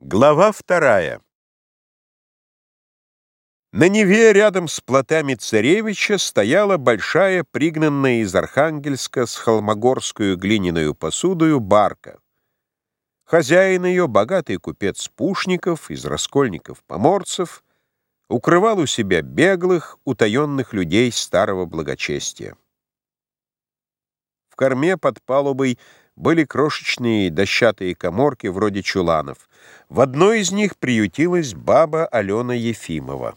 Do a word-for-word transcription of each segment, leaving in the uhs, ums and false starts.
Глава вторая. На Неве рядом с плотами царевича стояла большая, пригнанная из Архангельска с холмогорскую глиняную посудою барка. Хозяин ее, богатый купец Пушников, из раскольников-поморцев, укрывал у себя беглых, утаенных людей старого благочестия. В корме под палубой были крошечные дощатые каморки вроде чуланов. В одной из них приютилась баба Алена Ефимова.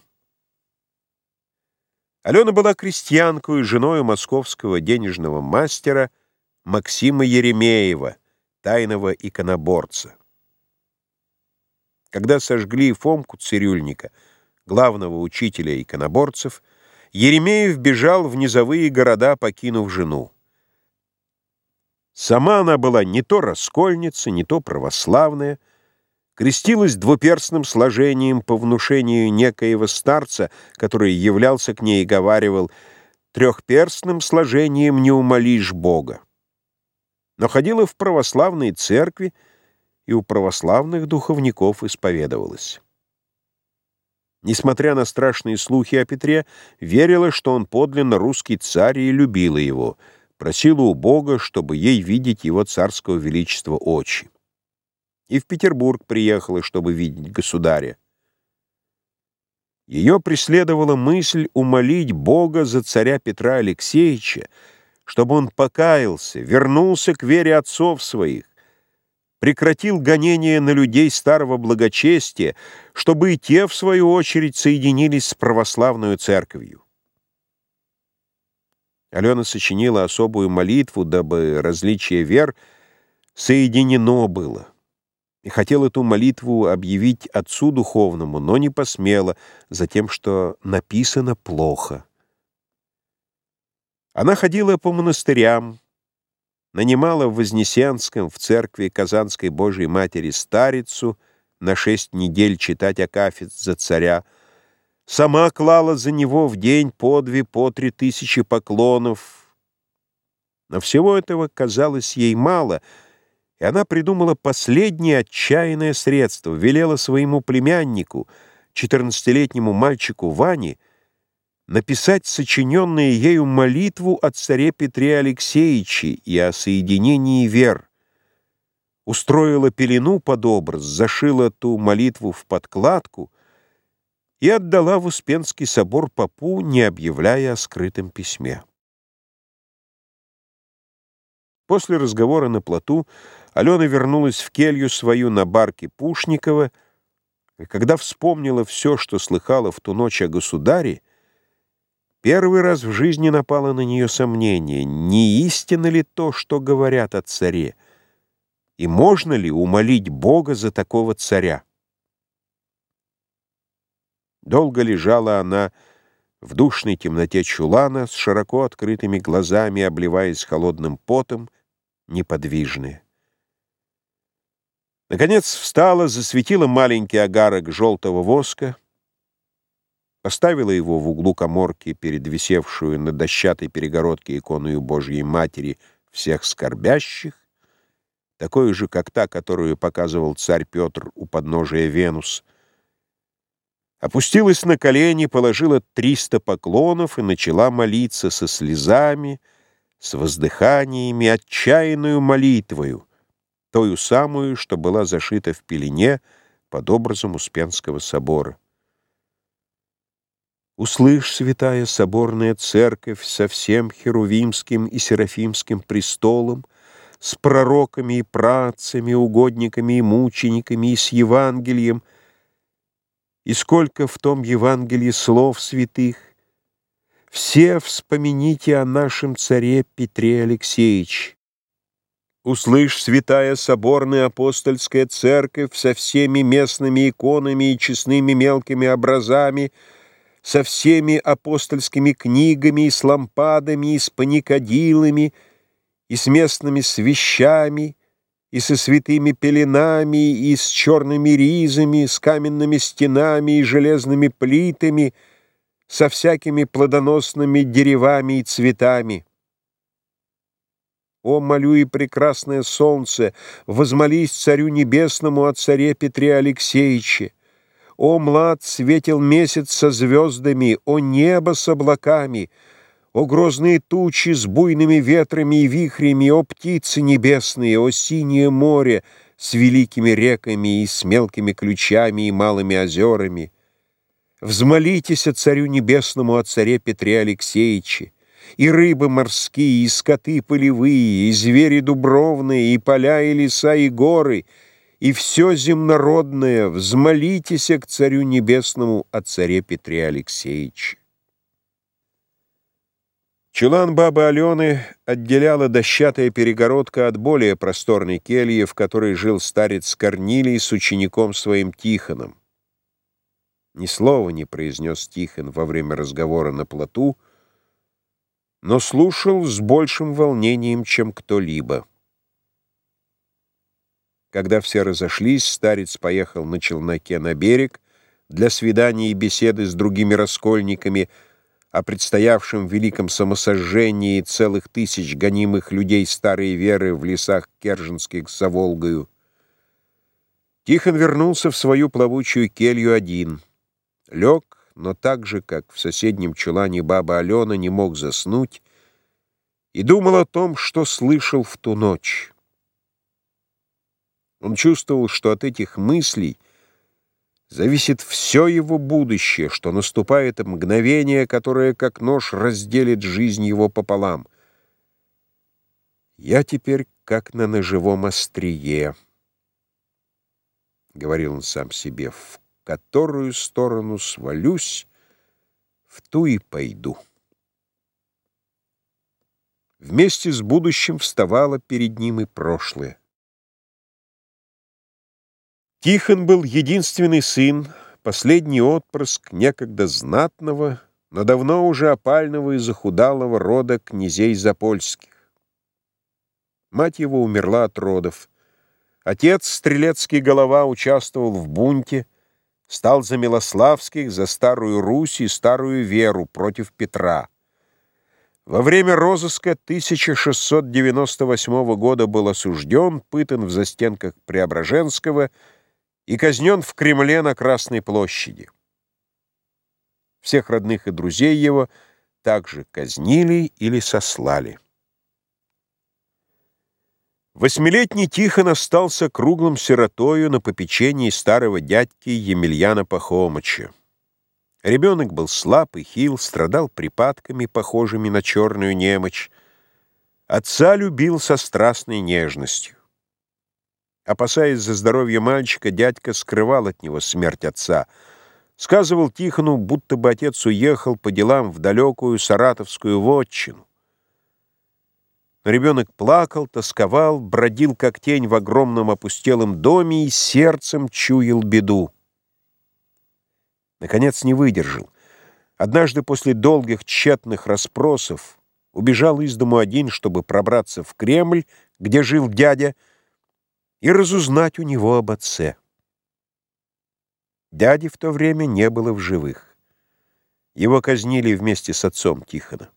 Алена была крестьянкой, женою московского денежного мастера Максима Еремеева, тайного иконоборца. Когда сожгли Фомку Цирюльника, главного учителя иконоборцев, Еремеев бежал в низовые города, покинув жену. Сама она была не то раскольница, не то православная, крестилась двуперстным сложением по внушению некоего старца, который являлся к ней и говаривал: «Трехперстным сложением не умолишь Бога». Но ходила в православные церкви и у православных духовников исповедовалась. Несмотря на страшные слухи о Петре, верила, что он подлинно русский царь, и любила его, просила у Бога, чтобы ей видеть его царского величества очи. И в Петербург приехала, чтобы видеть государя. Ее преследовала мысль умолить Бога за царя Петра Алексеевича, чтобы он покаялся, вернулся к вере отцов своих, прекратил гонения на людей старого благочестия, чтобы и те, в свою очередь, соединились с православной церковью. Алена сочинила особую молитву, дабы различие вер соединено было, и хотела эту молитву объявить отцу духовному, но не посмела, за тем, что написано плохо. Она ходила по монастырям, нанимала в Вознесенском, в церкви Казанской Божией Матери, старицу на шесть недель читать акафист за царя, сама клала за него в день по две, по три тысячи поклонов. Но всего этого казалось ей мало, и она придумала последнее отчаянное средство, велела своему племяннику, четырнадцатилетнему мальчику Ване, написать сочиненную ею молитву о царе Петре Алексеевиче и о соединении вер. Устроила пелену под образ, зашила ту молитву в подкладку и отдала в Успенский собор попу, не объявляя о скрытом письме. После разговора на плоту Алена вернулась в келью свою на барке Пушникова, и когда вспомнила все, что слыхала в ту ночь о государе, первый раз в жизни напало на нее сомнение, не истинно ли то, что говорят о царе, и можно ли умолить Бога за такого царя. Долго лежала она в душной темноте чулана с широко открытыми глазами, обливаясь холодным потом, неподвижная. Наконец встала, засветила маленький огарок желтого воска, поставила его в углу каморки перед висевшую на дощатой перегородке иконою Божьей Матери всех скорбящих, такой же, как та, которую показывал царь Петр у подножия Венус, опустилась на колени, положила триста поклонов и начала молиться со слезами, с воздыханиями, отчаянную молитвою, тою самую, что была зашита в пелене под образом Успенского собора. «Услышь, святая соборная церковь, со всем херувимским и серафимским престолом, с пророками и праотцами, угодниками и мучениками, и с Евангелием, и сколько в том Евангелии слов святых, все вспомините о нашем царе Петре Алексеевиче. Услышь, святая соборная апостольская церковь, со всеми местными иконами и честными мелкими образами, со всеми апостольскими книгами и с лампадами, и с паникадилами, и с местными свещами, и со святыми пеленами, и с черными ризами, с каменными стенами и железными плитами, со всякими плодоносными деревами и цветами. О, молю и прекрасное солнце, возмолись царю небесному о царе Петре Алексеевиче! О, млад светил месяц со звездами, о небо с облаками, о грозные тучи с буйными ветрами и вихрями, о птицы небесные, о синее море с великими реками и с мелкими ключами и малыми озерами! Взмолитесь о царю небесному, о царе Петре Алексеевиче! И рыбы морские, и скоты полевые, и звери дубровные, и поля, и леса, и горы, и все земнородное, взмолитесь к царю небесному, о царе Петре Алексеевиче. Чулан бабы Алены отделяла дощатая перегородка от более просторной кельи, в которой жил старец Корнилий с учеником своим Тихоном. Ни слова не произнес Тихон во время разговора на плоту, но слушал с большим волнением, чем кто-либо. Когда все разошлись, старец поехал на челноке на берег для свидания и беседы с другими раскольниками о предстоявшем великом самосожжении целых тысяч гонимых людей старой веры в лесах Керженских за Волгою. Тихон вернулся в свою плавучую келью один. Лег, но так же, как в соседнем чулане баба Алена, не мог заснуть и думал о том, что слышал в ту ночь. Он чувствовал, что от этих мыслей зависит все его будущее, что наступает мгновение, которое, как нож, разделит жизнь его пополам. «Я теперь как на ножевом острие», — говорил он сам себе, — «в которую сторону свалюсь, в ту и пойду». Вместе с будущим вставало перед ним и прошлое. Тихон был единственный сын, последний отпрыск некогда знатного, но давно уже опального и захудалого рода князей запольских. Мать его умерла от родов. Отец, стрелецкий голова, участвовал в бунте, стал за Милославских, за Старую Русь и Старую Веру против Петра. Во время розыска тысяча шестьсот девяносто восьмого года был осужден, пытан в застенках Преображенского и казнен в Кремле на Красной площади. Всех родных и друзей его также казнили или сослали. Восьмилетний Тихон остался круглым сиротою на попечении старого дядьки Емельяна Пахомыча. Ребенок был слаб и хил, страдал припадками, похожими на черную немочь. Отца любил со страстной нежностью. Опасаясь за здоровье мальчика, дядька скрывал от него смерть отца. Сказывал Тихону, будто бы отец уехал по делам в далекую саратовскую вотчину. Но ребенок плакал, тосковал, бродил как тень в огромном опустелом доме и сердцем чуял беду. Наконец не выдержал. Однажды после долгих тщетных расспросов убежал из дому один, чтобы пробраться в Кремль, где жил дядя, и разузнать у него об отце. Дяди в то время не было в живых. Его казнили вместе с отцом Тихона.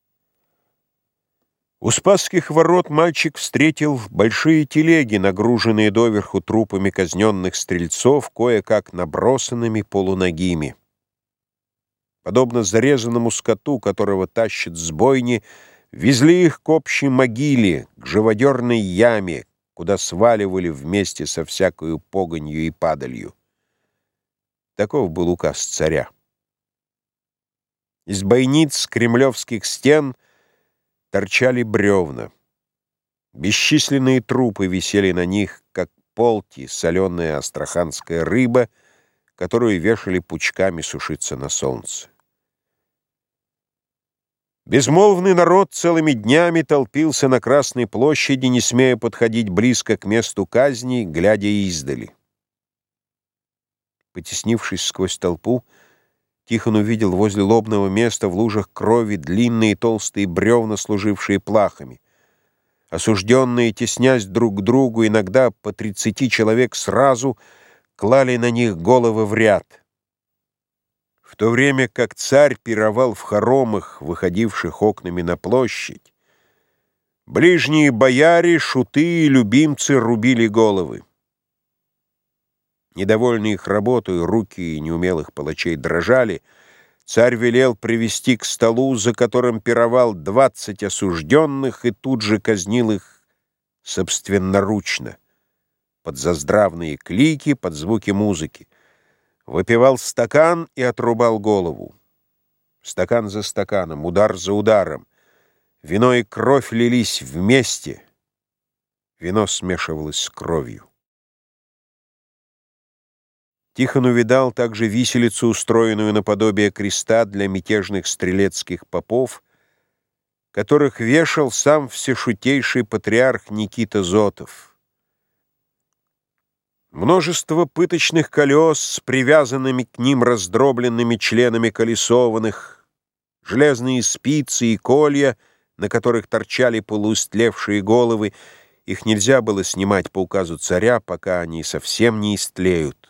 У Спасских ворот мальчик встретил большие телеги, нагруженные доверху трупами казненных стрельцов, кое-как набросанными полуногими. Подобно зарезанному скоту, которого тащат с бойни, везли их к общей могиле, к живодерной яме, куда сваливали вместе со всякою погонью и падалью. Таков был указ царя. Из бойниц кремлевских стен торчали бревна. Бесчисленные трупы висели на них, как полти, соленая астраханская рыба, которую вешали пучками сушиться на солнце. Безмолвный народ целыми днями толпился на Красной площади, не смея подходить близко к месту казни, глядя издали. Потеснившись сквозь толпу, Тихон увидел возле лобного места в лужах крови длинные толстые бревна, служившие плахами. Осужденные, теснясь друг к другу, иногда по тридцати человек сразу, клали на них головы в ряд. В то время как царь пировал в хоромах, выходивших окнами на площадь, Ближние бояре, шуты и любимцы рубили головы. Недовольные их работой, руки неумелых палачей дрожали. Царь велел привести к столу, за которым пировал двадцать осужденных, и тут же казнил их собственноручно, под заздравные клики, под звуки музыки. Выпивал стакан и отрубал голову. Стакан за стаканом, удар за ударом. Вино и кровь лились вместе. Вино смешивалось с кровью. Тихон увидал также виселицу, устроенную наподобие креста для мятежных стрелецких попов, которых вешал сам всешутейший патриарх Никита Зотов. Множество пыточных колес с привязанными к ним раздробленными членами колесованных, железные спицы и колья, на которых торчали полуистлевшие головы, их нельзя было снимать по указу царя, пока они совсем не истлеют.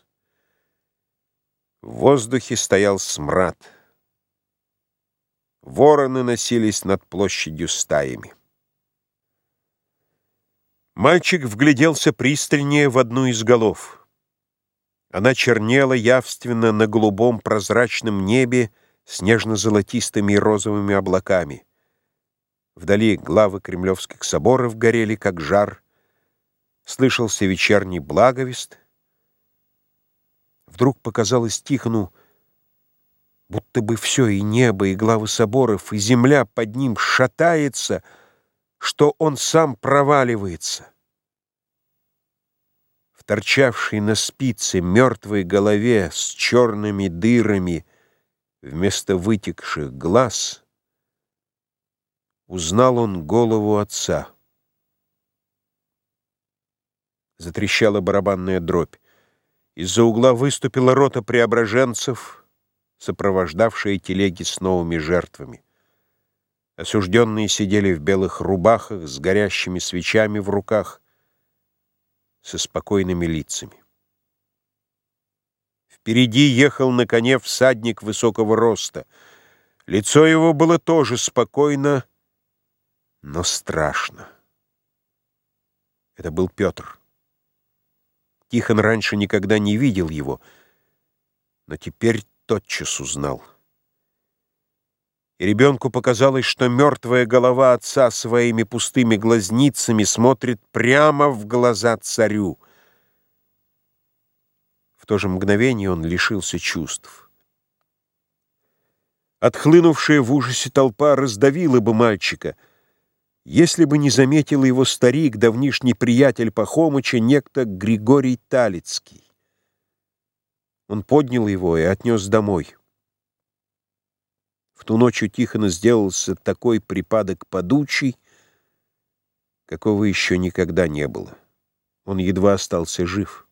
В воздухе стоял смрад. Вороны носились над площадью стаями. Мальчик вгляделся пристальнее в одну из голов. Она чернела явственно на голубом прозрачном небе с нежно-золотистыми и розовыми облаками. Вдали главы кремлевских соборов горели, как жар. Слышался вечерний благовест. Вдруг показалось Тихону, будто бы все, и небо, и главы соборов, и земля под ним шатается, что он сам проваливается. В торчавшей на спице мертвой голове с черными дырами вместо вытекших глаз узнал он голову отца. Затрещала барабанная дробь. Из-за угла выступила рота преображенцев, сопровождавшая телеги с новыми жертвами. Осужденные сидели в белых рубахах с горящими свечами в руках, со спокойными лицами. Впереди ехал на коне всадник высокого роста. Лицо его было тоже спокойно, но страшно. Это был Петр. Тихон раньше никогда не видел его, но теперь тотчас узнал. И ребенку показалось, что мертвая голова отца своими пустыми глазницами смотрит прямо в глаза царю. В то же мгновение он лишился чувств. Отхлынувшая в ужасе толпа раздавила бы мальчика, если бы не заметил его старик, давнишний приятель Пахомыча, некто Григорий Талицкий. Он поднял его и отнес домой. В ту ночь у Тихона сделался такой припадок подучий, какого еще никогда не было. Он едва остался жив.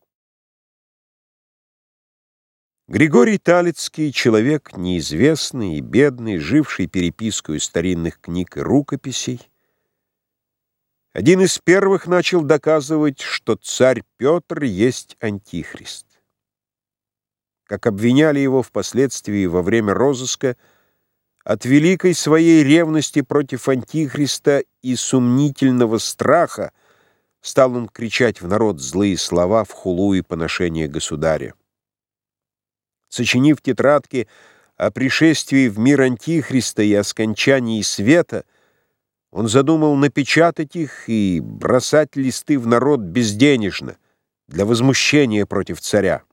Григорий Талицкий, человек неизвестный и бедный, живший перепискою старинных книг и рукописей, один из первых начал доказывать, что царь Петр есть антихрист. Как обвиняли его впоследствии во время розыска, от великой своей ревности против антихриста и сумнительного страха стал он кричать в народ злые слова в хулу и поношение государя. Сочинив тетрадки о пришествии в мир антихриста и о скончании света, он задумал напечатать их и бросать листы в народ безденежно, для возмущения против царя.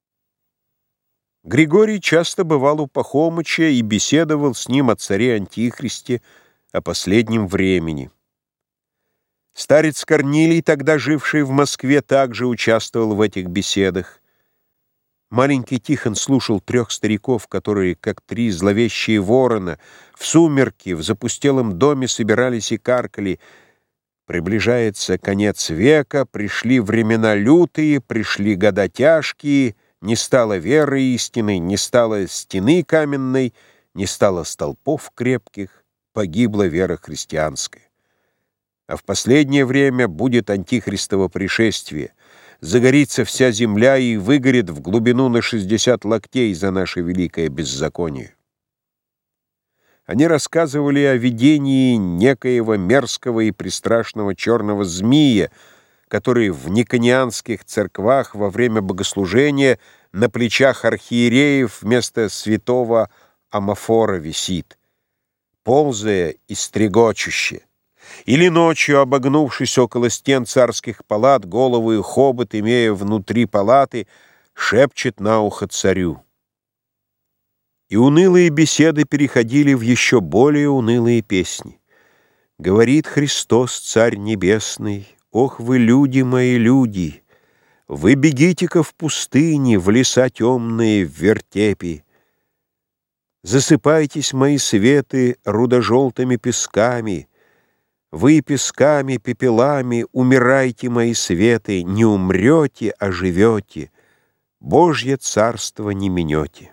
Григорий часто бывал у Пахомыча и беседовал с ним о царе Антихристе, о последнем времени. Старец Корнилий, тогда живший в Москве, также участвовал в этих беседах. Маленький Тихон слушал трех стариков, которые, как три зловещие ворона, в сумерки в запустелом доме собирались и каркали: «Приближается конец века, пришли времена лютые, пришли года тяжкие, не стало веры истинной, не стало стены каменной, не стало столпов крепких, погибла вера христианская. А в последнее время будет антихристово пришествие. Загорится вся земля и выгорит в глубину на шестьдесят локтей за наше великое беззаконие». Они рассказывали о видении некоего мерзкого и пристрашного черного змея, который в никонианских церквах во время богослужения на плечах архиереев вместо святого Амафора висит, ползая и стрегочуще. Или ночью, обогнувшись около стен царских палат, голову и хобот, имея внутри палаты, шепчет на ухо царю. И унылые беседы переходили в еще более унылые песни. Говорит Христос, Царь Небесный: «Ох вы, люди мои, люди! Вы бегите-ка в пустыне, в леса темные, в вертепи. Засыпайтесь, мои светы, рудожелтыми песками. Вы песками, пепелами умирайте, мои светы, не умрете, а живете, Божье царство не минете».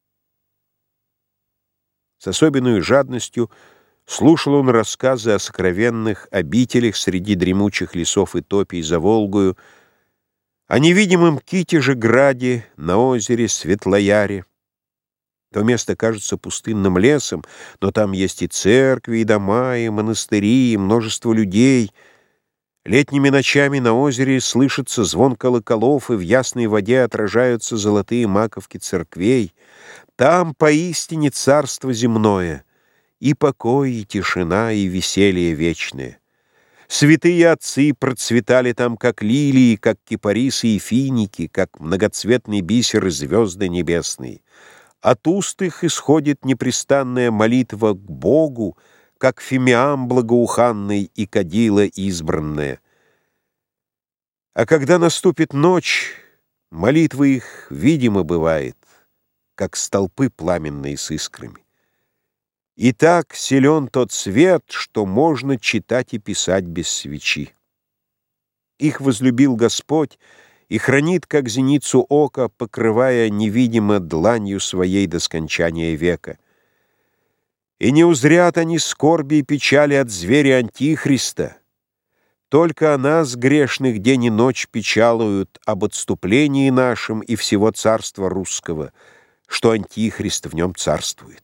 С особенной жадностью слушал он рассказы о сокровенных обителях среди дремучих лесов и топий за Волгою, о невидимом Китеже-граде на озере Светлояре. То место кажется пустынным лесом, но там есть и церкви, и дома, и монастыри, и множество людей. Летними ночами на озере слышится звон колоколов, и в ясной воде отражаются золотые маковки церквей. Там поистине царство земное, и покой, и тишина, и веселье вечное. Святые отцы процветали там, как лилии, как кипарисы и финики, как многоцветный бисер и звезды небесные. От уст их исходит непрестанная молитва к Богу, как фимиам благоуханный и кадила избранная. А когда наступит ночь, молитва их видимо бывает, как столпы пламенные с искрами. И так силен тот свет, что можно читать и писать без свечи. Их возлюбил Господь и хранит, как зеницу ока, покрывая невидимо дланью своей до скончания века. И не узрят они скорби и печали от зверя Антихриста, только о нас, грешных, день и ночь печалуют об отступлении нашем и всего царства русского, что Антихрист в нем царствует.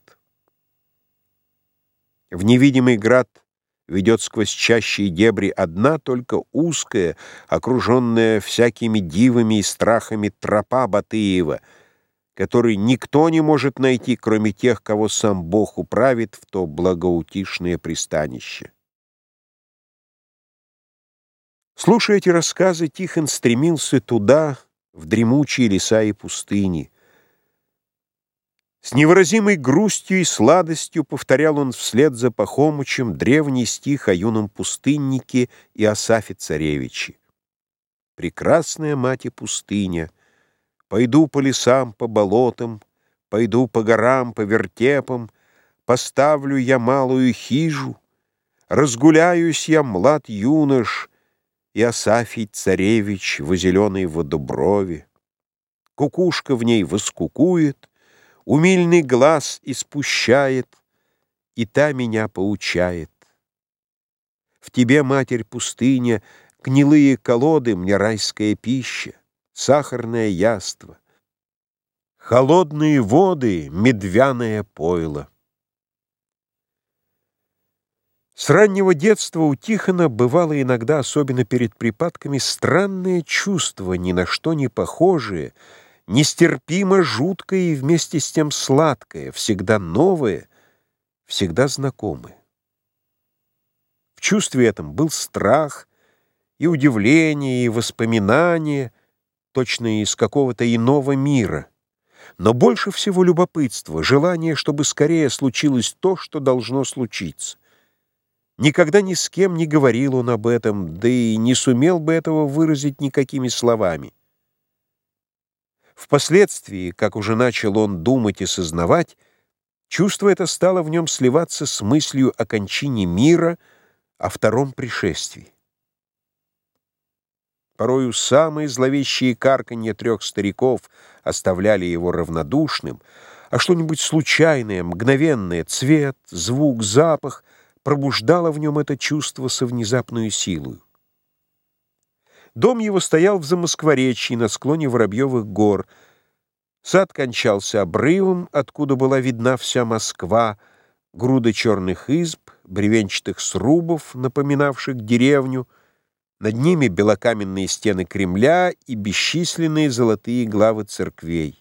В невидимый град ведет сквозь чащи и дебри одна только узкая, окруженная всякими дивами и страхами тропа Батыева, который никто не может найти, кроме тех, кого сам Бог управит в то благоутишное пристанище. Слушая эти рассказы, Тихон стремился туда, в дремучие леса и пустыни. С невыразимой грустью и сладостью повторял он вслед за Пахомычем древний стих о юном пустыннике Иосафе Царевиче. «Прекрасная мать и пустыня, пойду по лесам, по болотам, пойду по горам, по вертепам, поставлю я малую хижу, разгуляюсь я, млад юнош, Иосафий Царевич во зеленой водоброви. Кукушка в ней воскукует, умильный глаз испущает, и та меня поучает. В тебе, матерь пустыня, гнилые колоды мне райская пища, сахарное яство, холодные воды медвяное пойло». С раннего детства у Тихона бывало иногда, особенно перед припадками, странное чувство, ни на что не похожее, нестерпимо жуткое и вместе с тем сладкое, всегда новое, всегда знакомое. В чувстве этом был страх, и удивление, и воспоминание, точно из какого-то иного мира, но больше всего любопытство, желание, чтобы скорее случилось то, что должно случиться. Никогда ни с кем не говорил он об этом, да и не сумел бы этого выразить никакими словами. Впоследствии, как уже начал он думать и сознавать, чувство это стало в нем сливаться с мыслью о кончине мира, о втором пришествии. Порою самые зловещие карканья трех стариков оставляли его равнодушным, а что-нибудь случайное, мгновенное, цвет, звук, запах пробуждало в нем это чувство со внезапной силой. Дом его стоял в Замоскворечье, на склоне Воробьевых гор. Сад кончался обрывом, откуда была видна вся Москва, груда черных изб, бревенчатых срубов, напоминавших деревню, над ними белокаменные стены Кремля и бесчисленные золотые главы церквей.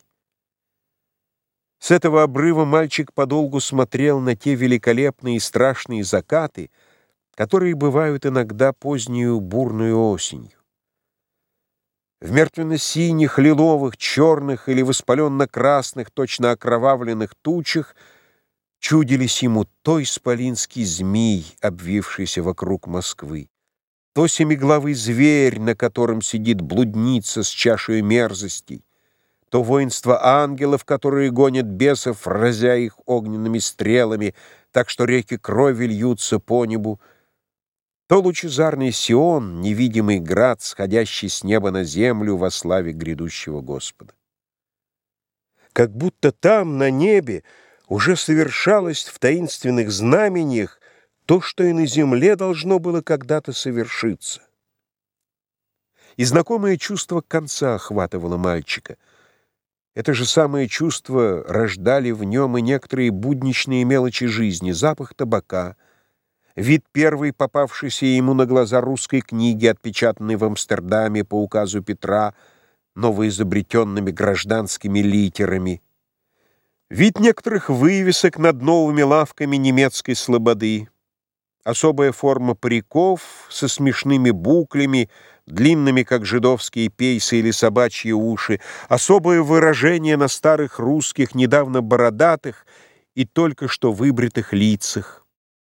С этого обрыва мальчик подолгу смотрел на те великолепные и страшные закаты, которые бывают иногда позднюю бурную осенью. В мертвенно-синих, лиловых, черных или воспаленно-красных, точно окровавленных тучах чудились ему то исполинский змей, обвившийся вокруг Москвы, то семиглавый зверь, на котором сидит блудница с чашей мерзостей, то воинство ангелов, которые гонят бесов, разя их огненными стрелами, так что реки крови льются по небу, то лучезарный Сион, невидимый град, сходящий с неба на землю во славе грядущего Господа. Как будто там, на небе, уже совершалось в таинственных знамениях то, что и на земле должно было когда-то совершиться. И знакомое чувство конца охватывало мальчика. Это же самое чувство рождали в нем и некоторые будничные мелочи жизни: запах табака, вид первой попавшейся ему на глаза русской книги, отпечатанной в Амстердаме по указу Петра новоизобретенными гражданскими литерами, вид некоторых вывесок над новыми лавками немецкой слободы, особая форма париков со смешными буклями, длинными, как жидовские пейсы или собачьи уши, особое выражение на старых русских, недавно бородатых и только что выбритых лицах.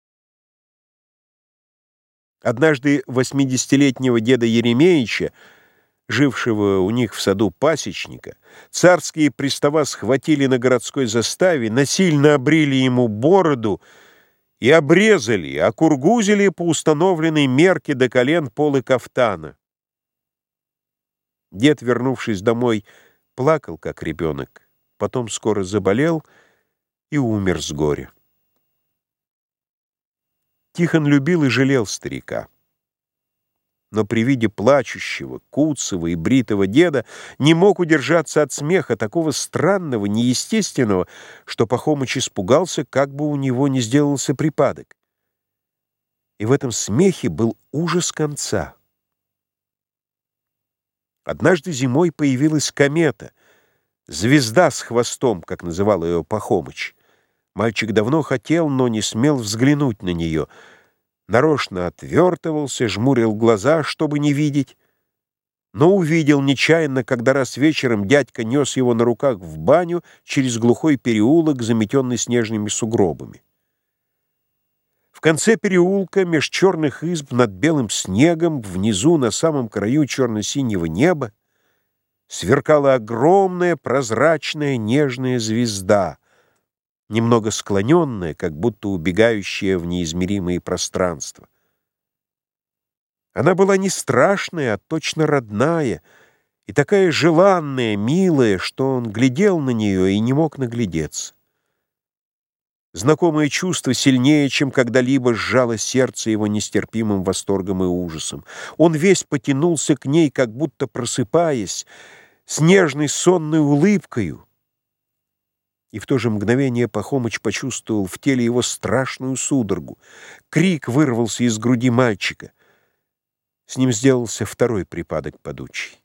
Однажды восьмидесятилетнего деда Еремеича, жившего у них в саду пасечника, царские пристава схватили на городской заставе, насильно обрили ему бороду и обрезали, окургузили по установленной мерке до колен полы кафтана. Дед, вернувшись домой, плакал, как ребенок, потом скоро заболел и умер с горя. Тихон любил и жалел старика. Но при виде плачущего, куцого и бритого деда не мог удержаться от смеха, такого странного, неестественного, что Пахомыч испугался, как бы у него не сделался припадок. И в этом смехе был ужас конца. Однажды зимой появилась комета, звезда с хвостом, как называл ее Пахомыч. Мальчик давно хотел, но не смел взглянуть на нее. Нарочно отвертывался, жмурил глаза, чтобы не видеть, но увидел нечаянно, когда раз вечером дядька нес его на руках в баню через глухой переулок, заметенный снежными сугробами. В конце переулка, меж черных изб над белым снегом, внизу, на самом краю черно-синего неба, сверкала огромная прозрачная нежная звезда, немного склоненная, как будто убегающая в неизмеримые пространства. Она была не страшная, а точно родная, и такая желанная, милая, что он глядел на нее и не мог наглядеться. Знакомое чувство сильнее, чем когда-либо, сжало сердце его нестерпимым восторгом и ужасом. Он весь потянулся к ней, как будто просыпаясь, с нежной сонной улыбкою. И в то же мгновение Пахомыч почувствовал в теле его страшную судорогу. Крик вырвался из груди мальчика. С ним сделался второй припадок падучий.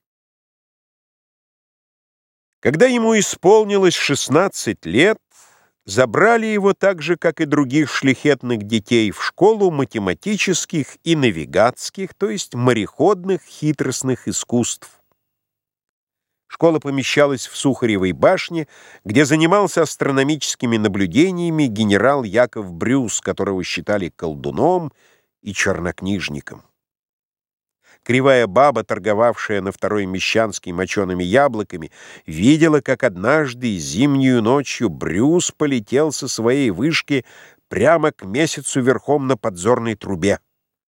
Когда ему исполнилось шестнадцать лет, забрали его так же, как и других шляхетных детей, в школу математических и навигатских, то есть мореходных хитростных искусств. Школа помещалась в Сухаревой башне, где занимался астрономическими наблюдениями генерал Яков Брюс, которого считали колдуном и чернокнижником. Кривая баба, торговавшая на Второй Мещанской мочеными яблоками, видела, как однажды зимнюю ночью Брюс полетел со своей вышки прямо к месяцу верхом на подзорной трубе.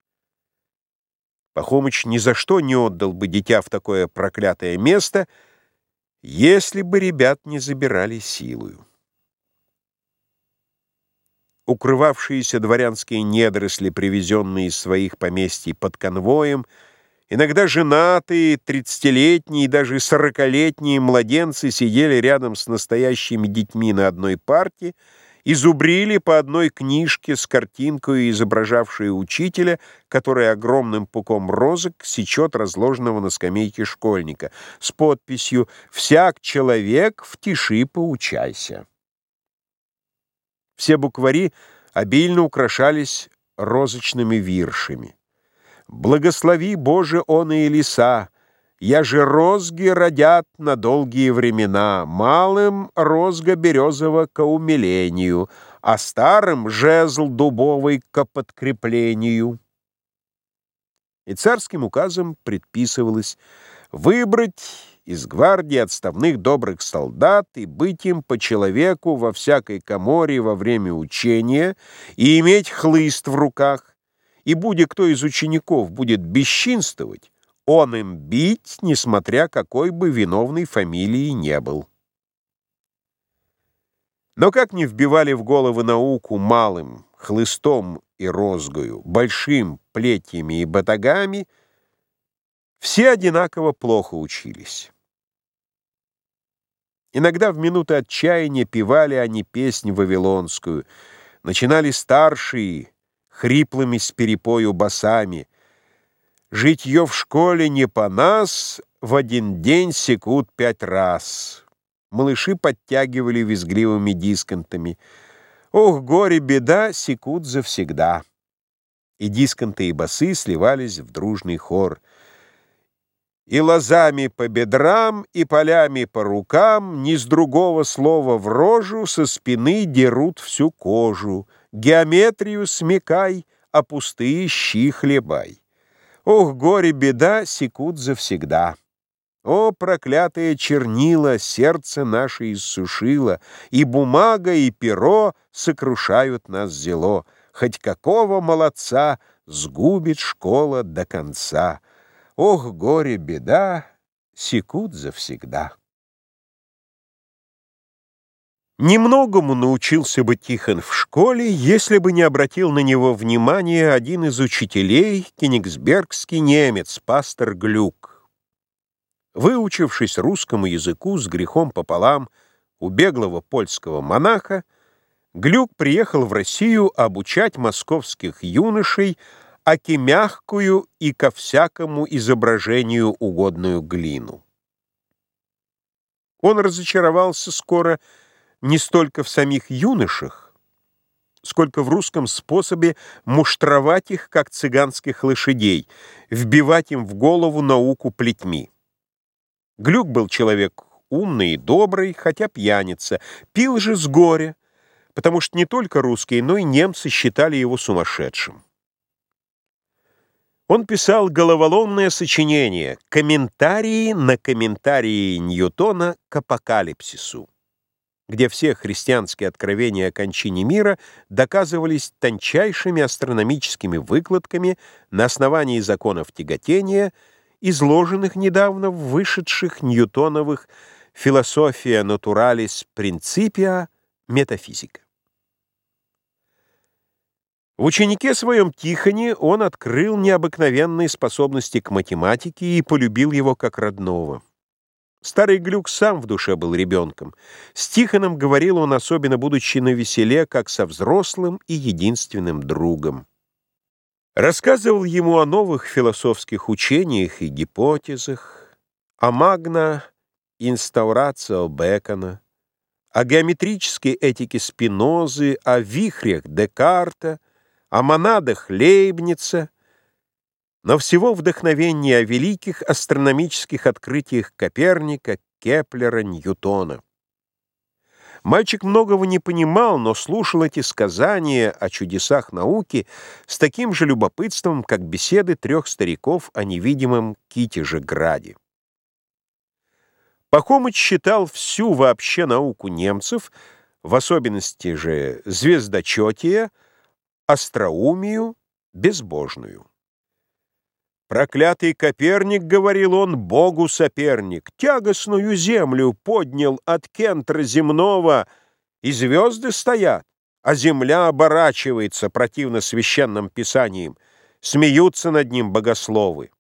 Пахомыч ни за что не отдал бы дитя в такое проклятое место, если бы ребят не забирали силою. Укрывавшиеся дворянские недоросли, привезенные из своих поместий под конвоем, иногда женатые, тридцатилетние и даже сорокалетние младенцы сидели рядом с настоящими детьми на одной парте изубрили по одной книжке с картинкой, изображавшей учителя, который огромным пуком розок сечет разложенного на скамейке школьника, с подписью «Всяк человек в тиши поучайся». Все буквари обильно украшались розочными виршами. «Благослови, Боже, оные леса, я же розги родят на долгие времена, малым розга березово ко умилению, а старым жезл дубовый ко подкреплению». И царским указом предписывалось выбрать из гвардии отставных добрых солдат и быть им по человеку во всякой каморе во время учения и иметь хлыст в руках, и будь кто из учеников будет бесчинствовать, он им бить, несмотря какой бы виновной фамилии не был. Но как не вбивали в головы науку малым, хлыстом и розгою, большим плетьями и батагами, все одинаково плохо учились. Иногда в минуты отчаяния певали они песнь вавилонскую, начинали старшие, хриплыми с перепою басами: «Житье в школе не по нас, в один день секут пять раз». Малыши подтягивали визгливыми дисконтами: «Ох, горе, беда, секут завсегда». И дисконты и басы сливались в дружный хор: «И лозами по бедрам, и полями по рукам, ни с другого слова в рожу со спины дерут всю кожу. Геометрию смекай, а пустые щи хлебай. Ох, горе, беда, секут завсегда. О, проклятые чернила, сердце наше иссушило, и бумага, и перо сокрушают нас зело. Хоть какого молодца сгубит школа до конца. Ох, горе, беда, секут завсегда». Немногому научился бы Тихон в школе, если бы не обратил на него внимание один из учителей, кенигсбергский немец, пастор Глюк. Выучившись русскому языку с грехом пополам у беглого польского монаха, Глюк приехал в Россию обучать московских юношей аки мягкую и ко всякому изображению угодную глину. Он разочаровался скоро не столько в самих юношах, сколько в русском способе муштровать их, как цыганских лошадей, вбивать им в голову науку плетьми. Глюк был человек умный и добрый, хотя пьяница, пил же с горя, потому что не только русские, но и немцы считали его сумасшедшим. Он писал головоломное сочинение «Комментарии на комментарии Ньютона к апокалипсису», где все христианские откровения о кончине мира доказывались тончайшими астрономическими выкладками на основании законов тяготения, изложенных недавно в вышедших ньютоновых «Philosophiae Naturalis Principia Metaphysica». В ученике своем Тихоне он открыл необыкновенные способности к математике и полюбил его как родного. Старый Глюк сам в душе был ребенком. С Тихоном говорил он, особенно будучи навеселе, как со взрослым и единственным другом. Рассказывал ему о новых философских учениях и гипотезах, о магна инстаурацио Бекона, о геометрической этике Спинозы, о вихрях Декарта, о монадах Лейбница, но всего вдохновения о великих астрономических открытиях Коперника, Кеплера, Ньютона. Мальчик многого не понимал, но слушал эти сказания о чудесах науки с таким же любопытством, как беседы трех стариков о невидимом Китеже-граде. Пахомыч считал всю вообще науку немцев, в особенности же звездочетие, остроумию, безбожную. «Проклятый Коперник, — говорил он, — Богу соперник, тягостную землю поднял от кентра земного, и звезды стоят, а земля оборачивается противно священным писаниям, смеются над ним богословы».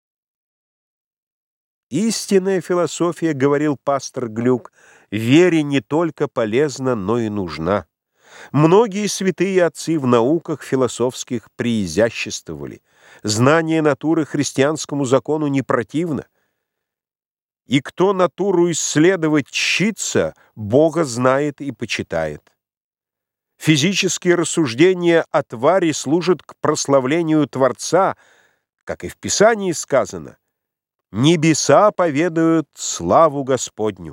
«Истинная философия, — говорил пастор Глюк, — вере не только полезна, но и нужна. Многие святые отцы в науках философских преизяществовали. Знание натуры христианскому закону не противно. И кто натуру исследовать чтится, Бога знает и почитает. Физические рассуждения о твари служат к прославлению Творца, как и в Писании сказано: «Небеса поведают славу Господню».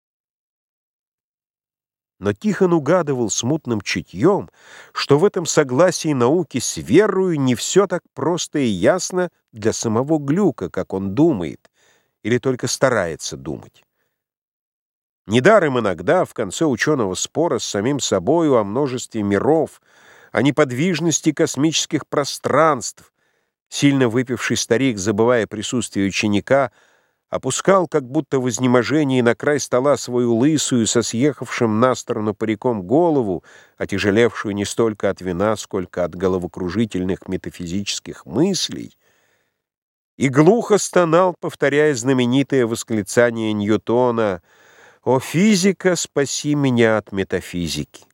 Но Тихон угадывал смутным чутьем, что в этом согласии науки с верою не все так просто и ясно для самого Глюка, как он думает, или только старается думать. Недаром иногда, в конце ученого спора с самим собою о множестве миров, о неподвижности космических пространств, сильно выпивший старик, забывая присутствие ученика, опускал, как будто в изнеможении, на край стола свою лысую, со съехавшим на сторону париком голову, отяжелевшую не столько от вина, сколько от головокружительных метафизических мыслей, и глухо стонал, повторяя знаменитое восклицание Ньютона: «О, физика, спаси меня от метафизики!»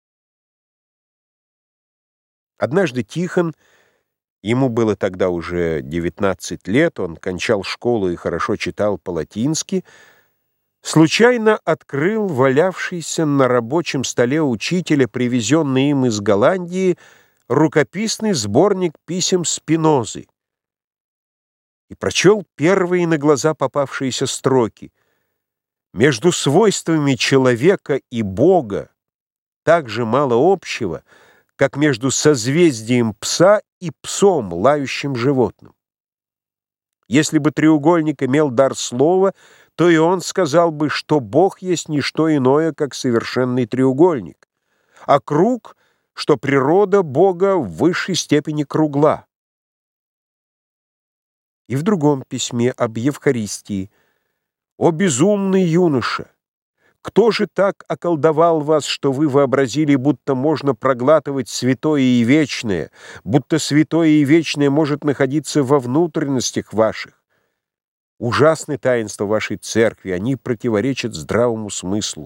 Однажды Тихон, ему было тогда уже девятнадцать лет, он кончал школу и хорошо читал по-латински, случайно открыл валявшийся на рабочем столе учителя, привезенный им из Голландии, рукописный сборник писем Спинозы и прочел первые на глаза попавшиеся строки: «Между свойствами человека и Бога так же мало общего, как между созвездием пса и псом, лающим животным. Если бы треугольник имел дар слова, то и он сказал бы, что Бог есть не что иное, как совершенный треугольник, а круг, что природа Бога в высшей степени кругла». И в другом письме об Евхаристии: «О безумный юноша! Кто же так околдовал вас, что вы вообразили, будто можно проглатывать святое и вечное, будто святое и вечное может находиться во внутренностях ваших? Ужасны таинства вашей церкви, они противоречат здравому смыслу».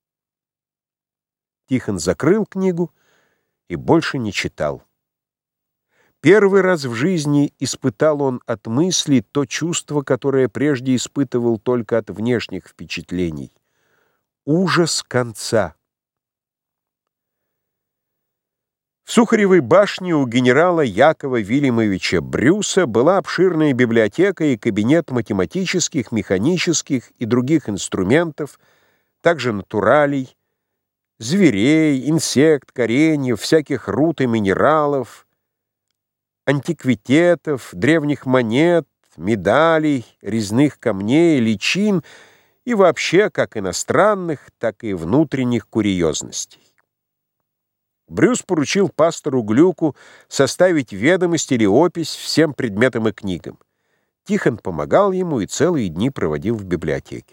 Тихон закрыл книгу и больше не читал. Первый раз в жизни испытал он от мысли то чувство, которое прежде испытывал только от внешних впечатлений — ужас конца. В Сухаревой башне у генерала Якова Вильямовича Брюса была обширная библиотека и кабинет математических, механических и других инструментов, также натуралей, зверей, инсект, кореньев, всяких руд и минералов, антиквитетов, древних монет, медалей, резных камней, личин и вообще как иностранных, так и внутренних курьезностей. Брюс поручил пастору Глюку составить ведомость или опись всем предметам и книгам. Тихон помогал ему и целые дни проводил в библиотеке.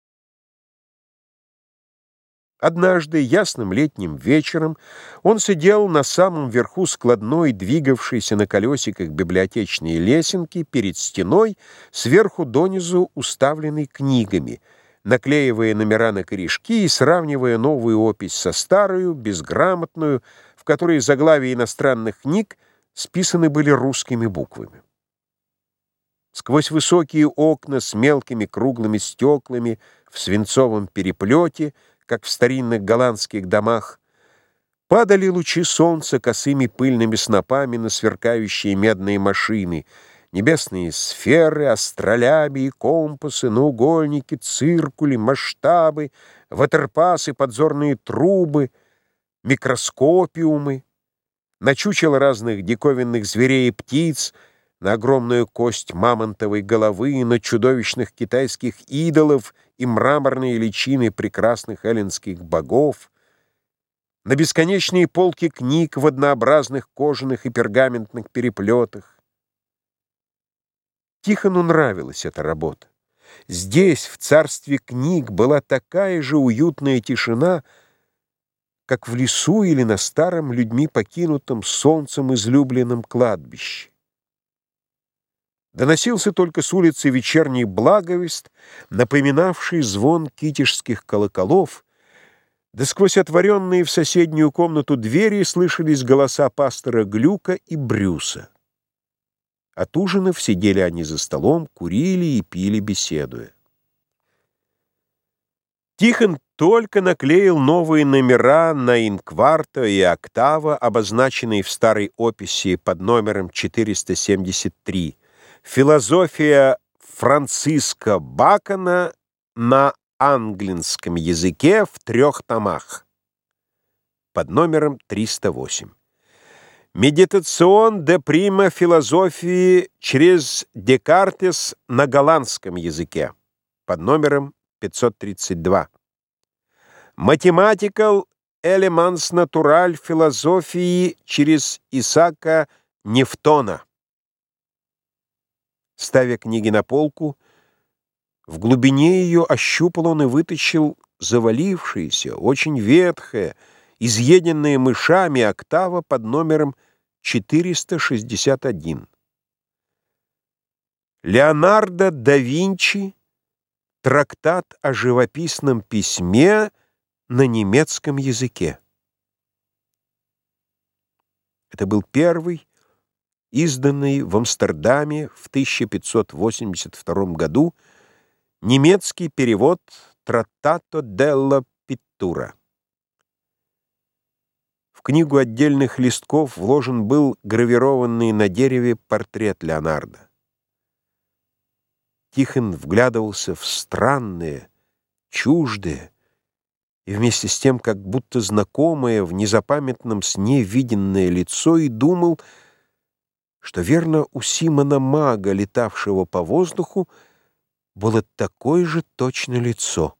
Однажды, ясным летним вечером, он сидел на самом верху складной, двигавшейся на колесиках библиотечной лесенки, перед стеной, сверху донизу уставленной книгами, наклеивая номера на корешки и сравнивая новую опись со старую, безграмотную, в которой заглавия иностранных книг списаны были русскими буквами. Сквозь высокие окна с мелкими круглыми стеклами в свинцовом переплете, как в старинных голландских домах, падали лучи солнца косыми пыльными снопами на сверкающие медные машины, небесные сферы, астролябии, компасы, наугольники, циркули, масштабы, ватерпасы, подзорные трубы, микроскопиумы, на чучело разных диковинных зверей и птиц, на огромную кость мамонтовой головы, на чудовищных китайских идолов и мраморные личины прекрасных эллинских богов, на бесконечные полки книг в однообразных кожаных и пергаментных переплетах. Тихону нравилась эта работа. Здесь, в царстве книг, была такая же уютная тишина, как в лесу или на старом, людьми покинутом солнцем излюбленном кладбище. Доносился только с улицы вечерний благовест, напоминавший звон китежских колоколов, Да сквозь отворенные в соседнюю комнату двери слышались голоса пастора Глюка и Брюса. Отужинав, сидели они за столом, курили и пили, беседуя. Тихон только наклеил новые номера на инкварто и октава, обозначенные в старой описи под номером четыреста семьдесят три. «Философия Франциска Бакона на английском языке в трех томах» под номером триста восемь. «Медитацион де прима философии через Декартес на голландском языке» под номером пятьсот тридцать два. «Mathematical Elements Natural философии через Исаака Нефтона». Ставя книги на полку, в глубине ее ощупал он и вытащил завалившееся, очень ветхое, изъеденное мышами октава под номером четыреста шестьдесят один. Леонардо да Винчи. Трактат о живописном письме на немецком языке. Это был первый, изданный в Амстердаме в тысяча пятьсот восемьдесят втором году, немецкий перевод «Trattato della pittura». В книгу отдельных листков вложен был гравированный на дереве портрет Леонардо. Тихон вглядывался в странное, чуждое и вместе с тем как будто знакомое в незапамятном сне виденное лицо и думал, что, верно, у Симона Мага, летавшего по воздуху, было такое же точно лицо.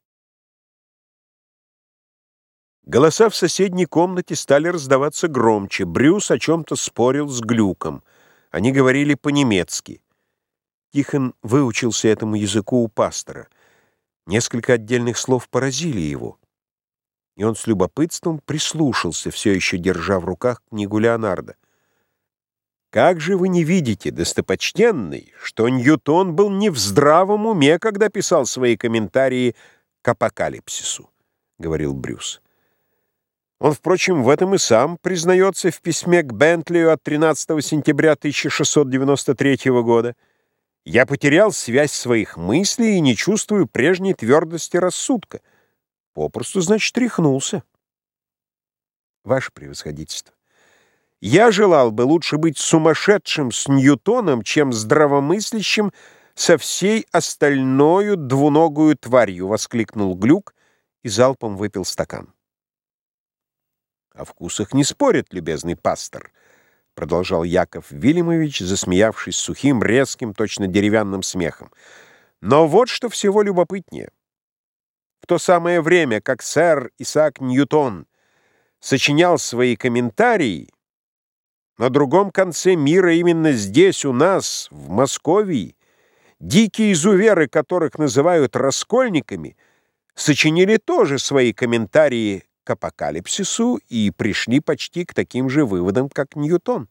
Голоса в соседней комнате стали раздаваться громче. Брюс о чем-то спорил с Глюком. Они говорили по-немецки. Тихон выучился этому языку у пастора. Несколько отдельных слов поразили его, и он с любопытством прислушался, все еще держа в руках книгу Леонардо. «Как же вы не видите, достопочтенный, что Ньютон был не в здравом уме, когда писал свои комментарии к апокалипсису?» — говорил Брюс. Он, впрочем, в этом и сам признается в письме к Бентлию от тринадцатого сентября тысяча шестьсот девяносто третьего года. «Я потерял связь своих мыслей и не чувствую прежней твердости рассудка. Попросту, значит, тряхнулся. Ваше превосходительство, я желал бы лучше быть сумасшедшим с Ньютоном, чем здравомыслящим со всей остальною двуногую тварью», — воскликнул Глюк и залпом выпил стакан. «О вкусах не спорят, любезный пастор», — продолжал Яков Вильямович, засмеявшись сухим, резким, точно деревянным смехом. «Но вот что всего любопытнее. В то самое время, как сэр Исаак Ньютон сочинял свои комментарии, на другом конце мира, именно здесь, у нас, в Московии, дикие изуверы, которых называют раскольниками, сочинили тоже свои комментарии к апокалипсису и пришли почти к таким же выводам, как Ньютон.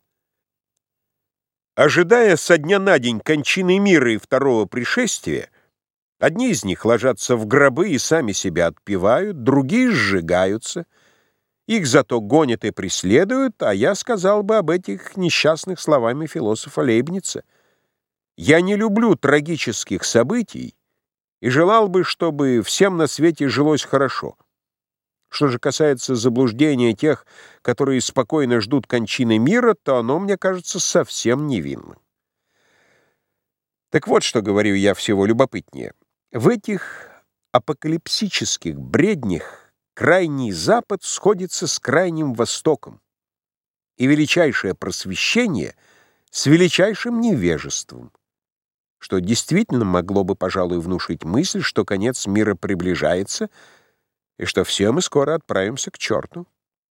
Ожидая со дня на день кончины мира и второго пришествия, одни из них ложатся в гробы и сами себя отпевают, другие сжигаются, их зато гонят и преследуют, а я сказал бы об этих несчастных словами философа Лейбница. Я не люблю трагических событий и желал бы, чтобы всем на свете жилось хорошо. Что же касается заблуждения тех, которые спокойно ждут кончины мира, то оно, мне кажется, совсем невинным. Так вот, что говорю я всего любопытнее. В этих апокалипсических бреднях Крайний Запад сходится с Крайним Востоком, и величайшее просвещение с величайшим невежеством, что действительно могло бы, пожалуй, внушить мысль, что конец мира приближается, и что все мы скоро отправимся к черту.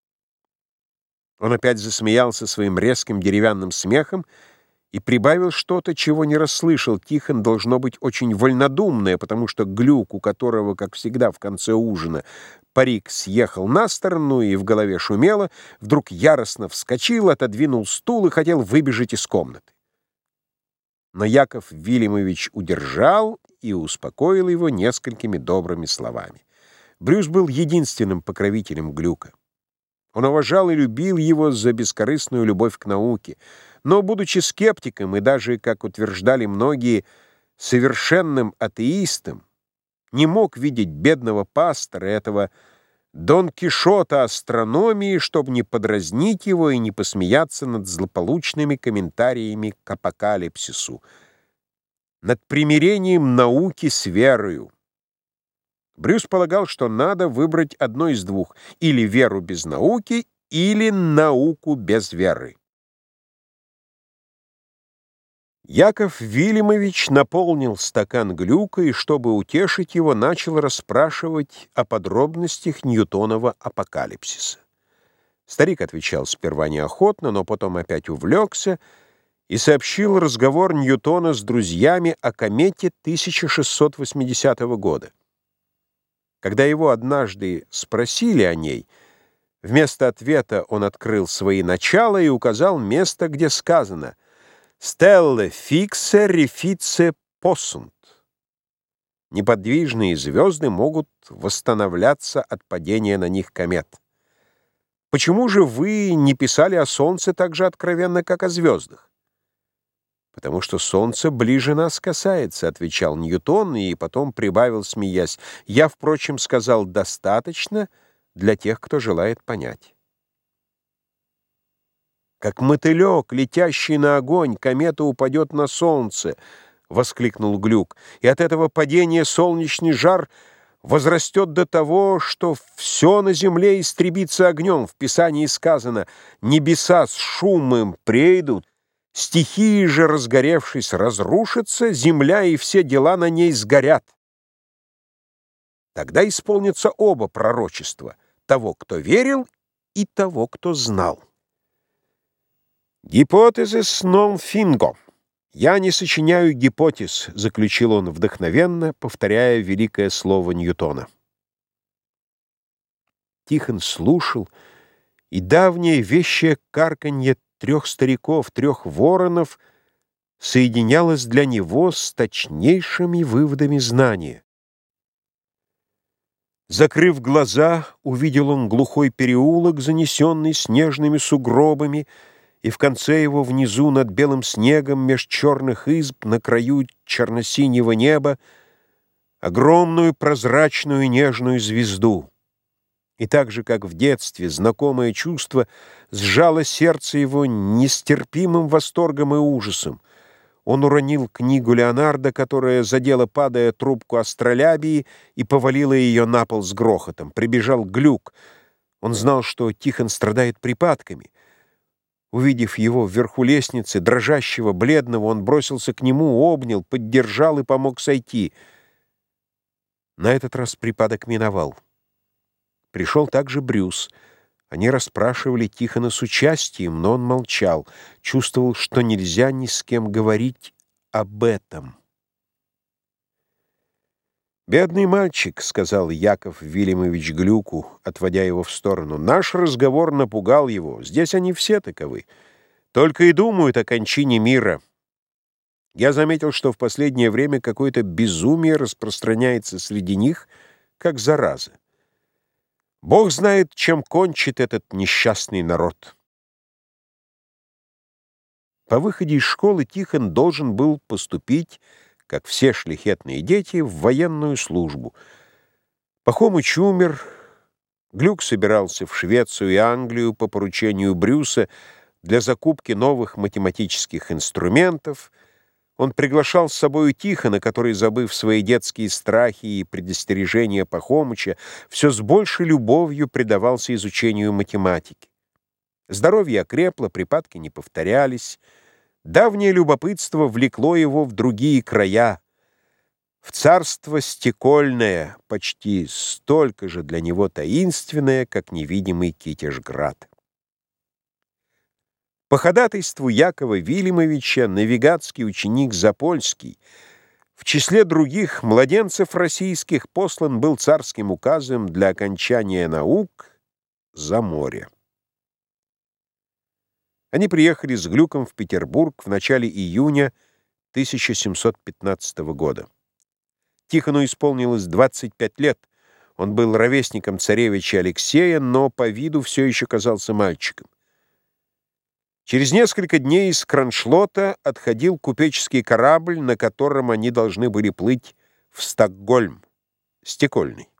Он опять засмеялся своим резким деревянным смехом и прибавил что-то, чего не расслышал Тихон, должно быть очень вольнодумное, потому что Глюк, у которого, как всегда, в конце ужина парик съехал на сторону и в голове шумело, вдруг яростно вскочил, отодвинул стул и хотел выбежать из комнаты. Но Яков Вильямович удержал и успокоил его несколькими добрыми словами. Брюс был единственным покровителем Глюка. Он уважал и любил его за бескорыстную любовь к науке, но, будучи скептиком и даже, как утверждали многие, совершенным атеистом, не мог видеть бедного пастора, этого Дон Кишота астрономии, чтобы не подразнить его и не посмеяться над злополучными комментариями к апокалипсису, над примирением науки с верою. Брюс полагал, что надо выбрать одно из двух: или веру без науки, или науку без веры. Яков Вильямович наполнил стакан Глюка и, чтобы утешить его, начал расспрашивать о подробностях Ньютонова апокалипсиса. Старик отвечал сперва неохотно, но потом опять увлекся и сообщил разговор Ньютона с друзьями о комете тысяча шестьсот восьмидесятого года. Когда его однажды спросили о ней, вместо ответа он открыл свои начала и указал место, где сказано «Стелле фиксе рефице поссунт». Неподвижные звезды могут восстановляться от падения на них комет. Почему же вы не писали о Солнце так же откровенно, как о звездах? «Потому что Солнце ближе нас касается», — отвечал Ньютон, и потом прибавил, смеясь: «Я, впрочем, сказал достаточно для тех, кто желает понять». «Как мотылек, летящий на огонь, комета упадет на Солнце», — воскликнул Глюк, «и от этого падения солнечный жар возрастет до того, что все на земле истребится огнем. В Писании сказано: небеса с шумом прейдут, стихии же, разгоревшись, разрушатся, земля и все дела на ней сгорят. Тогда исполнятся оба пророчества: того, кто верил, и того, кто знал». «Гипотезис нон финго». «Я не сочиняю гипотез», — заключил он вдохновенно, повторяя великое слово Ньютона. Тихон слушал, и давнее вещее карканье трех стариков, трех воронов соединялось для него с точнейшими выводами знания. Закрыв глаза, увидел он глухой переулок, занесенный снежными сугробами, и в конце его, внизу, над белым снегом, меж черных изб, на краю черно-синего неба, огромную прозрачную нежную звезду. И так же, как в детстве, знакомое чувство сжало сердце его нестерпимым восторгом и ужасом. Он уронил книгу Леонардо, которая задела, падая, трубку астролябии и повалила ее на пол с грохотом. Прибежал Глюк. Он знал, что Тихон страдает припадками. Увидев его вверху лестницы, дрожащего, бледного, он бросился к нему, обнял, поддержал и помог сойти. На этот раз припадок миновал. Пришел также Брюс. Они расспрашивали Тихона с участием, но он молчал, чувствовал, что нельзя ни с кем говорить об этом. «Бедный мальчик», — сказал Яков Вильямович Глюку, отводя его в сторону, — «наш разговор напугал его. Здесь они все таковы. Только и думают о кончине мира. Я заметил, что в последнее время какое-то безумие распространяется среди них, как зараза. Бог знает, чем кончит этот несчастный народ». По выходе из школы Тихон должен был поступить, как все шляхетные дети, в военную службу. Пахомыч умер, Глюк собирался в Швецию и Англию по поручению Брюса для закупки новых математических инструментов. Он приглашал с собою Тихона, который, забыв свои детские страхи и предостережения Пахомыча, все с большей любовью предавался изучению математики. Здоровье окрепло, припадки не повторялись. Давнее любопытство влекло его в другие края, в царство стекольное, почти столько же для него таинственное, как невидимый Китежград. По ходатайству Якова Вильямовича навигатский ученик Запольский в числе других младенцев российских послан был царским указом для окончания наук за море. Они приехали с Глюком в Петербург в начале июня тысяча семьсот пятнадцатого года. Тихону исполнилось двадцать пять лет. Он был ровесником царевича Алексея, но по виду все еще казался мальчиком. Через несколько дней из Кроншлота отходил купеческий корабль, на котором они должны были плыть в Стокгольм, стекольный.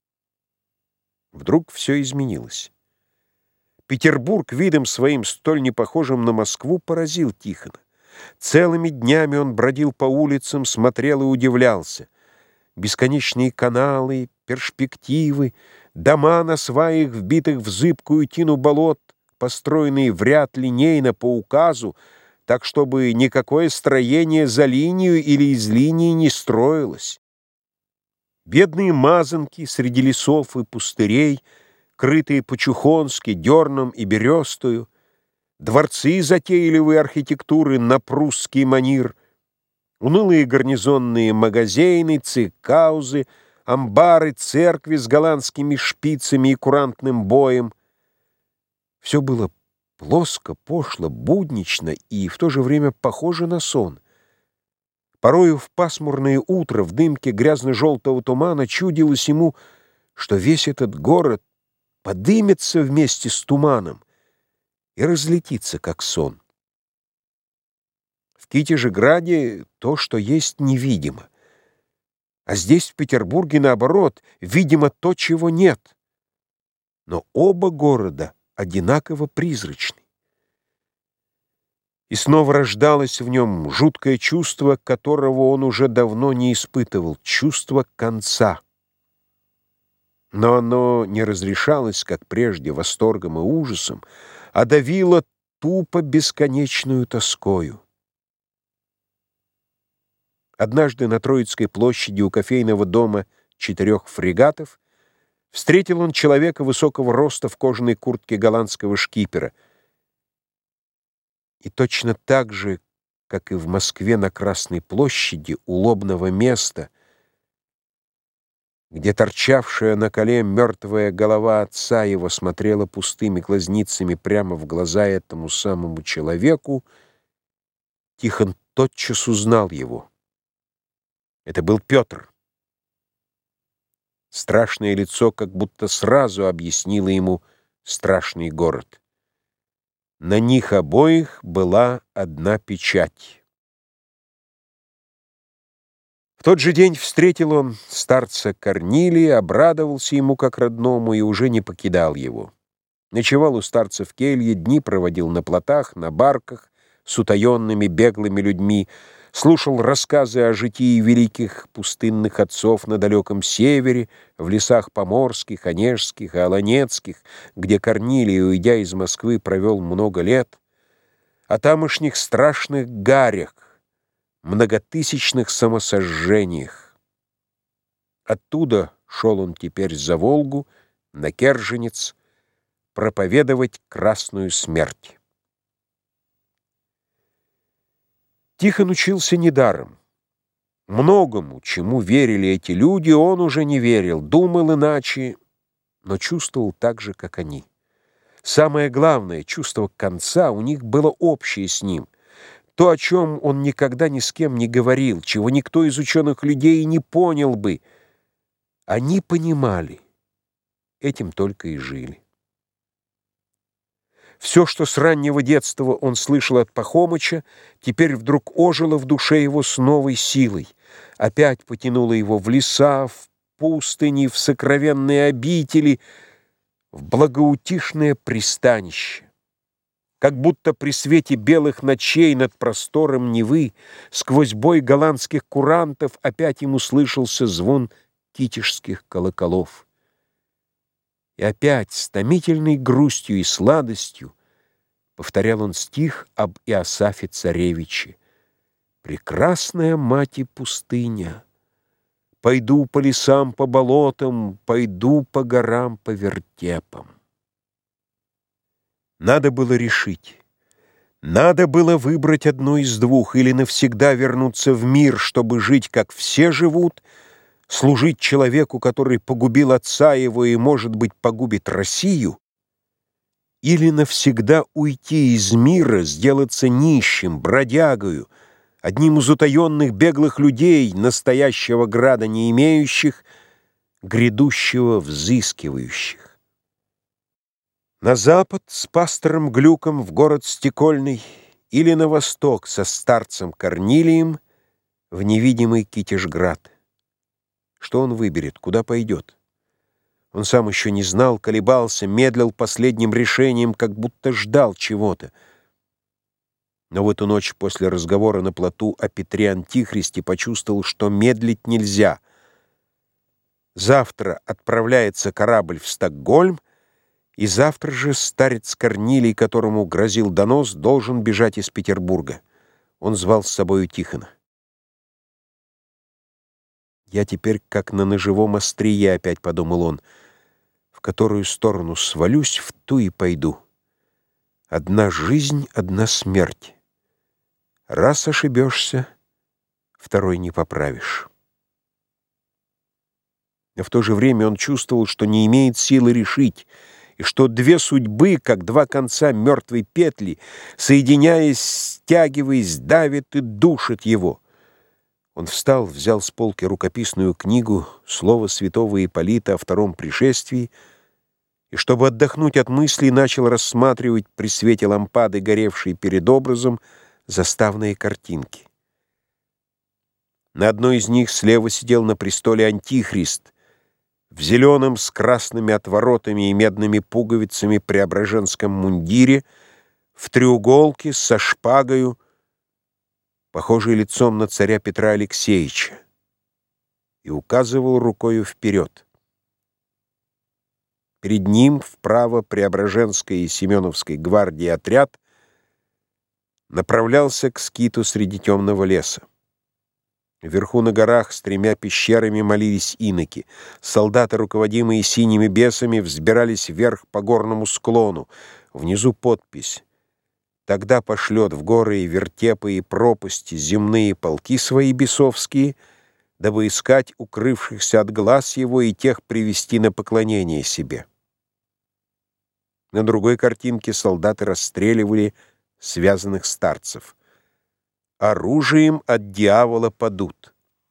Вдруг все изменилось. Петербург видом своим, столь непохожим на Москву, поразил Тихона. Целыми днями он бродил по улицам, смотрел и удивлялся. Бесконечные каналы, перспективы, дома на сваях, вбитых в зыбкую тину болот, построенные в ряд линейно по указу, так чтобы никакое строение за линию или из линии не строилось. Бедные мазанки среди лесов и пустырей, крытые по-чухонски дерном и берестою, дворцы затейливой архитектуры на прусский манир, унылые гарнизонные магазины, цикаузы, амбары, церкви с голландскими шпицами и курантным боем. Все было плоско, пошло, буднично и в то же время похоже на сон. Порою в пасмурное утро в дымке грязно-желтого тумана чудилось ему, что весь этот город подымется вместе с туманом и разлетится, как сон. В Китежеграде то, что есть, невидимо. А здесь, в Петербурге, наоборот, видимо то, чего нет. Но оба города одинаково призрачны. И снова рождалось в нем жуткое чувство, которого он уже давно не испытывал, чувство конца. Но оно не разрешалось, как прежде, восторгом и ужасом, а давило тупо бесконечную тоскою. Однажды на Троицкой площади у кофейного дома четырех фрегатов встретил он человека высокого роста в кожаной куртке голландского шкипера. И точно так же, как и в Москве на Красной площади, у лобного места, где торчавшая на коле мертвая голова отца его смотрела пустыми глазницами прямо в глаза этому самому человеку, Тихон тотчас узнал его. Это был Петр. Страшное лицо как будто сразу объяснило ему страшный город. На них обоих была одна печать. В тот же день встретил он старца Корнилия, обрадовался ему как родному и уже не покидал его. Ночевал у старца в келье, дни проводил на плотах, на барках, с утаенными беглыми людьми, слушал рассказы о житии великих пустынных отцов на далеком севере, в лесах поморских, онежских и олонецких, где Корнилий, уйдя из Москвы, провел много лет, о тамошних страшных гарях, многотысячных самосожжениях. Оттуда шел он теперь за Волгу, на Керженец, проповедовать красную смерть. Тихон учился недаром. Многому, чему верили эти люди, он уже не верил, думал иначе, но чувствовал так же, как они. Самое главное, чувство конца у них было общее с ним. То, о чем он никогда ни с кем не говорил, чего никто из ученых людей и не понял бы, они понимали, этим только и жили. Все, что с раннего детства он слышал от Пахомыча, теперь вдруг ожило в душе его с новой силой. Опять потянуло его в леса, в пустыни, в сокровенные обители, в благоутишное пристанище. Как будто при свете белых ночей над простором Невы, сквозь бой голландских курантов, опять ему слышался звон китежских колоколов. И опять с томительной грустью и сладостью повторял он стих об Иосафе Царевиче: «Прекрасная мать и пустыня, пойду по лесам, по болотам, пойду по горам, по вертепам». Надо было решить. Надо было выбрать одну из двух: или навсегда вернуться в мир, чтобы жить, как все живут, служить человеку, который погубил отца его и, может быть, погубит Россию, или навсегда уйти из мира, сделаться нищим, бродягою, одним из утаенных беглых людей, настоящего града не имеющих, грядущего взыскивающих. На запад с пастором Глюком в город Стекольный или на восток со старцем Корнилием в невидимый Китежград. Что он выберет, куда пойдет? Он сам еще не знал, колебался, медлил последним решением, как будто ждал чего-то. Но в эту ночь после разговора на плоту о Петре Антихристе почувствовал, что медлить нельзя. Завтра отправляется корабль в Стокгольм, и завтра же старец Корнилий, которому грозил донос, должен бежать из Петербурга. Он звал с собою Тихона. «Я теперь как на ножевом острие», — опять подумал он, — «в которую сторону свалюсь, в ту и пойду. Одна жизнь, одна смерть. Раз ошибешься, второй не поправишь». Но в то же время он чувствовал, что не имеет силы решить, и что две судьбы, как два конца мертвой петли, соединяясь, стягиваясь, давят и душат его. Он встал, взял с полки рукописную книгу «Слово святого Ипполита о втором пришествии» и, чтобы отдохнуть от мыслей, начал рассматривать при свете лампады, горевшей перед образом, заставные картинки. На одной из них слева сидел на престоле Антихрист в зеленом с красными отворотами и медными пуговицами преображенском мундире, в треуголке, со шпагою, похожий лицом на царя Петра Алексеевича, и указывал рукою вперед. Перед ним вправо Преображенской и Семеновской гвардии отряд направлялся к скиту среди темного леса. Вверху на горах с тремя пещерами молились иноки. Солдаты, руководимые синими бесами, взбирались вверх по горному склону. Внизу подпись: «Тогда пошлет в горы и вертепы и пропасти земные полки свои бесовские, дабы искать укрывшихся от глаз его и тех привести на поклонение себе». На другой картинке солдаты расстреливали связанных старцев. «Оружием от дьявола падут».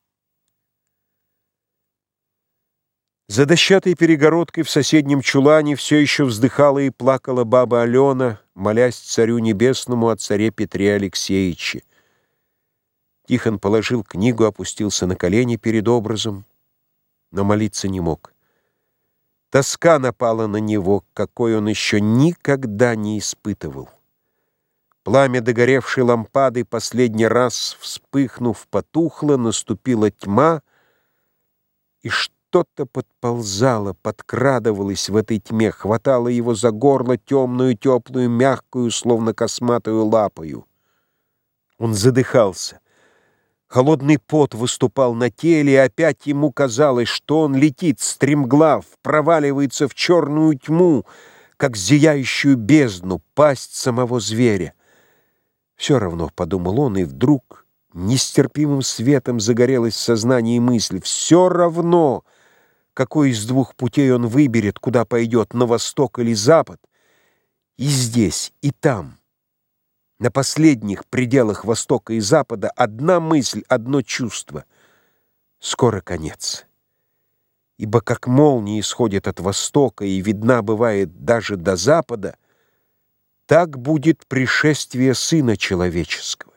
За дощатой перегородкой в соседнем чулане все еще вздыхала и плакала баба Алена, молясь Царю Небесному о царе Петре Алексеевиче. Тихон положил книгу, опустился на колени перед образом, но молиться не мог. Тоска напала на него, какой он еще никогда не испытывал. Пламя догоревшей лампады, последний раз вспыхнув, потухло, наступила тьма, и что-то подползало, подкрадывалось в этой тьме, хватало его за горло темную, теплую, мягкую, словно косматую лапою. Он задыхался. Холодный пот выступал на теле, и опять ему казалось, что он летит стремглав, проваливается в черную тьму, как зияющую бездну, пасть самого зверя. Все равно, — подумал он, — и вдруг нестерпимым светом загорелась в сознании мысль. Все равно, какой из двух путей он выберет, куда пойдет, на восток или запад, и здесь, и там. На последних пределах востока и запада одна мысль, одно чувство — скоро конец. Ибо как молния исходит от востока и видна бывает даже до запада, так будет пришествие Сына Человеческого.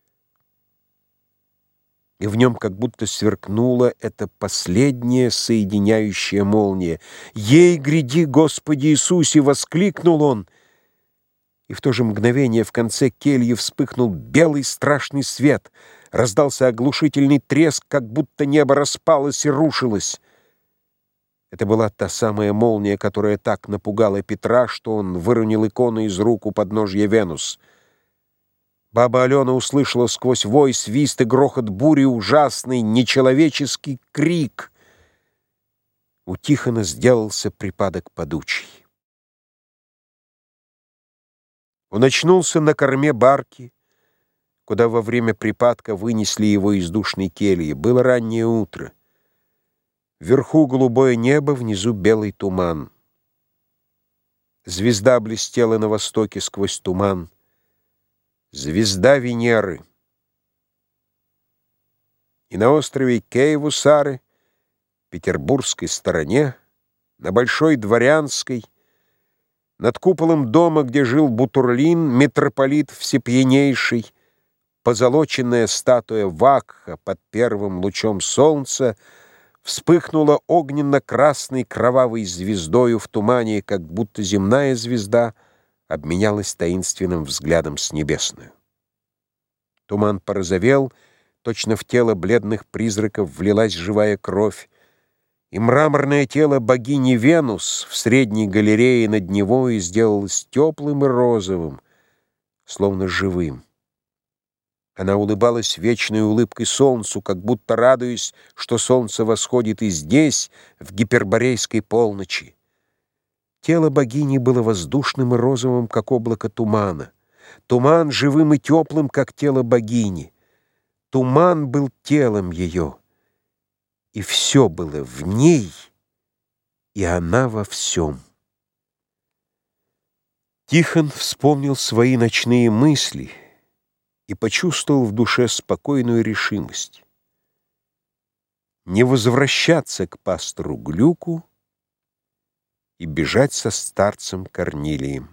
И в нем как будто сверкнула эта последняя соединяющая молния. «Ей гряди, Господи Иисусе!» — воскликнул он, и в то же мгновение в конце кельи вспыхнул белый страшный свет, раздался оглушительный треск, как будто небо распалось и рушилось. Это была та самая молния, которая так напугала Петра, что он выронил икону из рук у подножья Венус. Баба Алена услышала сквозь вой, свист и грохот бури ужасный, нечеловеческий крик. У Тихона сделался припадок подучий. Он очнулся на корме барки, куда во время припадка вынесли его из душной кельи. Было раннее утро. Вверху голубое небо, внизу белый туман. Звезда блестела на востоке сквозь туман. Звезда Венеры. И на острове Кейвусары петербургской стороне, на Большой Дворянской, над куполом дома, где жил Бутурлин, митрополит всепьянейший, позолоченная статуя Вакха под первым лучом солнца вспыхнула огненно-красной кровавой звездою в тумане, как будто земная звезда обменялась таинственным взглядом с небесную. Туман порозовел, точно в тело бледных призраков влилась живая кровь, и мраморное тело богини Венус в средней галерее над Невой сделалось теплым и розовым, словно живым. Она улыбалась вечной улыбкой солнцу, как будто радуясь, что солнце восходит и здесь, в гиперборейской полночи. Тело богини было воздушным и розовым, как облако тумана. Туман живым и теплым, как тело богини. Туман был телом ее, и все было в ней, и она во всем. Тихон вспомнил свои ночные мысли и почувствовал в душе спокойную решимость не возвращаться к пастору Глюку и бежать со старцем Корнилием.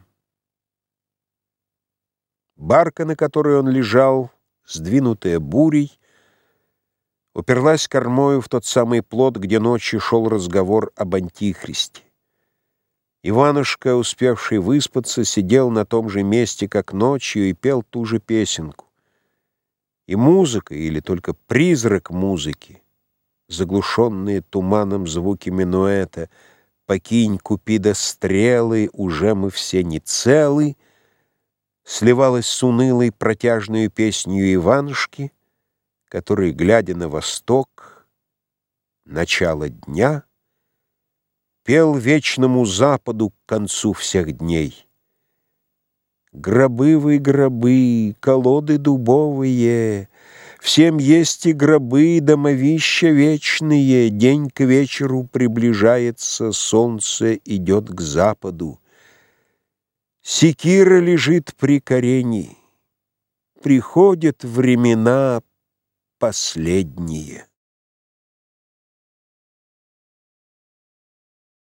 Барка, на которой он лежал, сдвинутая бурей, уперлась кормою в тот самый плот, где ночью шел разговор об Антихристе. Иванушка, успевший выспаться, сидел на том же месте, как ночью, и пел ту же песенку. И музыка, или только призрак музыки, заглушенные туманом звуки минуэта «Покинь, Купида, стрелы, уже мы все не целы», сливалась с унылой протяжной песнью Иванушки, который, глядя на восток, начало дня, пел вечному западу к концу всех дней. Гробы вы, гробы, колоды дубовые, всем есть и гробы, домовища вечные, день к вечеру приближается, солнце идет к западу. Секира лежит при корене, приходят времена последние.